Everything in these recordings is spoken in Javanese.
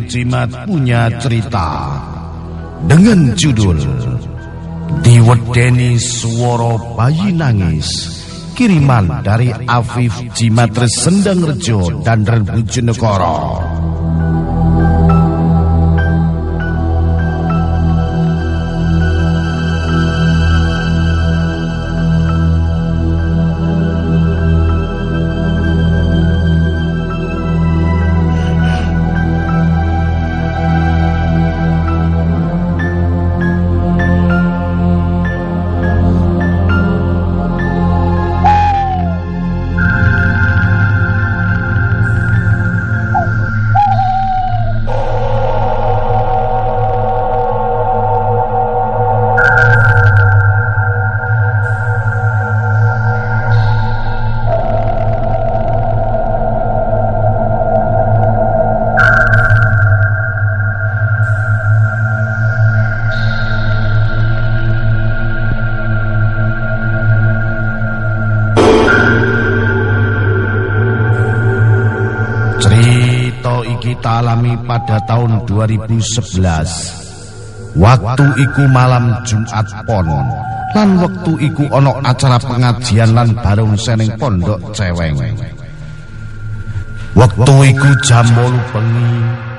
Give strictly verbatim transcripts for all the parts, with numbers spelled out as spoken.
Jimat punya cerita dengan judul Diwedeni Swara Bayi Nangis, kiriman dari Afif Jimat Sendang Rejo dan Bojonegoro. Kita alami pada tahun dua ribu sebelas. Waktu iku malam Jumat Pon, lan waktu iku ono acara pengajian lan bareng seneng pondok Ceweng. Waktu iku jam wolu bengi.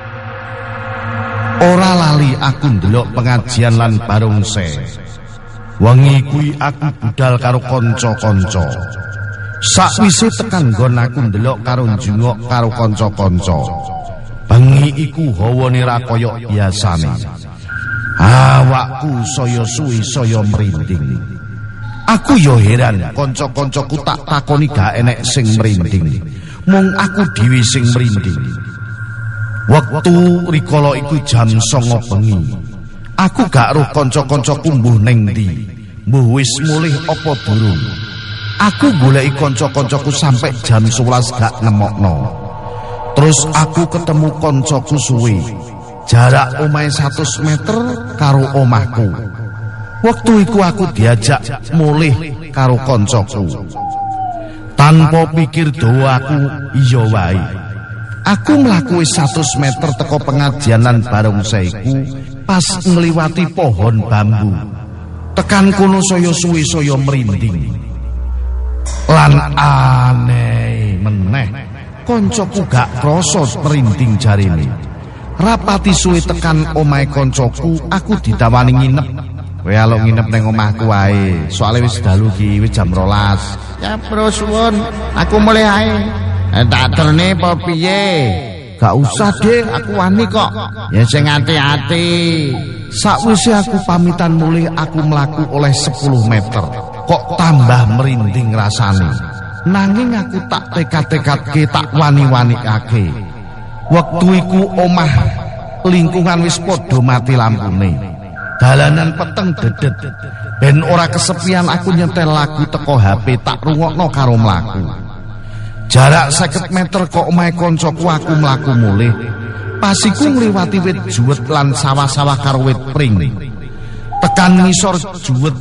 Ora lali aku ndelok pengajian lan bareng se. Wengi kuwi aku budal karo kanca-kanca. Sakwise tekan nggon aku ndelok karo njungok karo kanca-kanca. Bengi iku hawane ra kaya biasane. Awakku saya suwi saya merinding. Aku yo heran, kanca-kancaku tak takoni gak enek sing merinding. Mung aku dhewe sing merinding. Waktu rikala iku jam songo bengi. Aku gak roh kanca-kancaku mbuh ning ndi. Mbuh wis mulih apa durung. Aku goleki kanca-kancaku sampai jam sewelas gak nemokno. Terus aku ketemu koncoku suwe. Jarak omahe seratus meter karo omahku. Waktu iku aku diajak mulih karo koncoku. Tanpa pikir dawa aku iya wae. Aku mlaku seratus meter teko pengajianan bareng saiku pas ngliwati pohon bambu. Tekan kono saya suwe saya merinding. Lan aneh meneh. Koncoku gak krasa merinding jarine. Rapati suwe tekan omahe koncoku, aku ditawani nginep. Kowe alok nginep ning omahku wae. Soale wis dalu iki wis jam rolas. Ya bro suwun, aku mulai ae. Eh, tak terne apa piye? Gak usah, Dik, aku wani kok. Ya sing ati-ati. Sakwise aku pamitan mulih aku mlaku oleh sepuluh meter. Kok tambah merinding rasane. Nanging aku tak tekad-tekadke tak wani-wanikake. Waktu iku omah lingkungan wis padha mati lampune. Dalanan peteng dedet. Ben ora kesepian aku nyetel lagu teko H P tak rungokno karo mlaku. Jarak seket meter kok omahe koncoku aku mlaku mulih. Pas iku ngliwati wit juwet lan sawah-sawah karo wit pring. Tekan ngisor juwet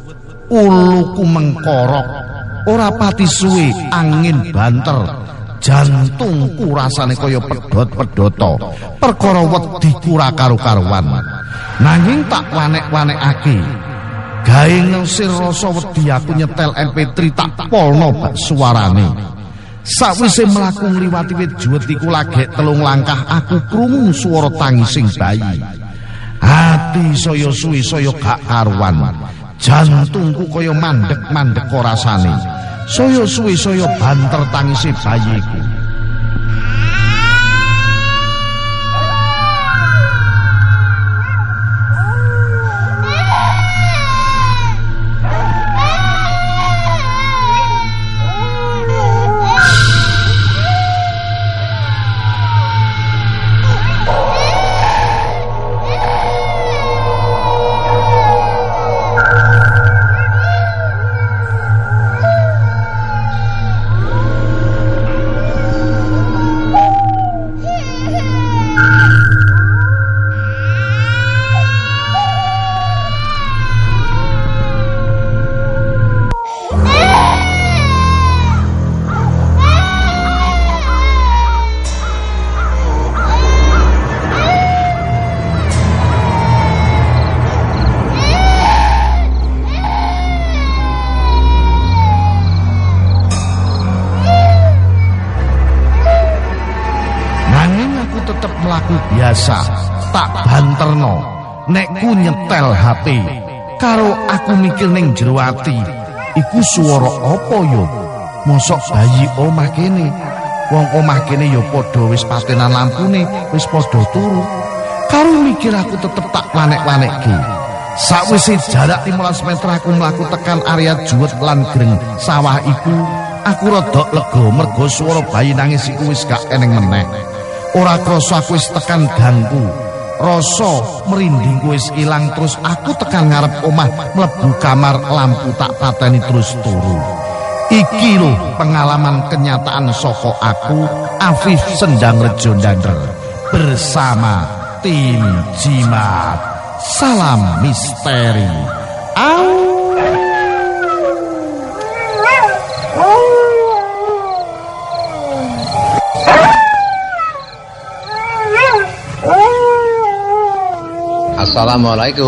uluku mengkorok. Ora pati suwe angin banter. Jantungku rasane kaya pedhot-pedhoto. Perkara wedi ora karo-karuan. Nanging tak wanek-wanekake. Gawe ngusir rasa wedi aku nyetel M P tiga tak polno bak suarane. Sakwise mlaku ngliwati wit juwet iku lagek telung langkah aku krungu swara tangising bayi. Ati saya suwe saya gak karuan. Jantungku kaya mandek-mandek rasane. Saya suwe saya banter tangise bayiku. biasa tak banterno nek ku nyetel H P karo aku mikir ning jero ati iku swara apa yo mosok bayi omah kene wong omah kene yo padha wis patenan lampune wis padha turu karo mikir aku tetep tak lanek-lanekke sakwise jarak limolas meter aku mlaku tekan area juwet lan greng sawah iku aku rada lega mergo swara bayi nangis iku wis gak eneng meneh ora krasa aku wis tekan gangku rasa merindingku wis ilang terus aku tekan ngarep omah mlebu kamar lampu tak pateni terus turu iki lho pengalaman kenyataan saka aku Afif Sendangrejo Ndander bersama tim Jimat salam misteri au Assalamualaikum.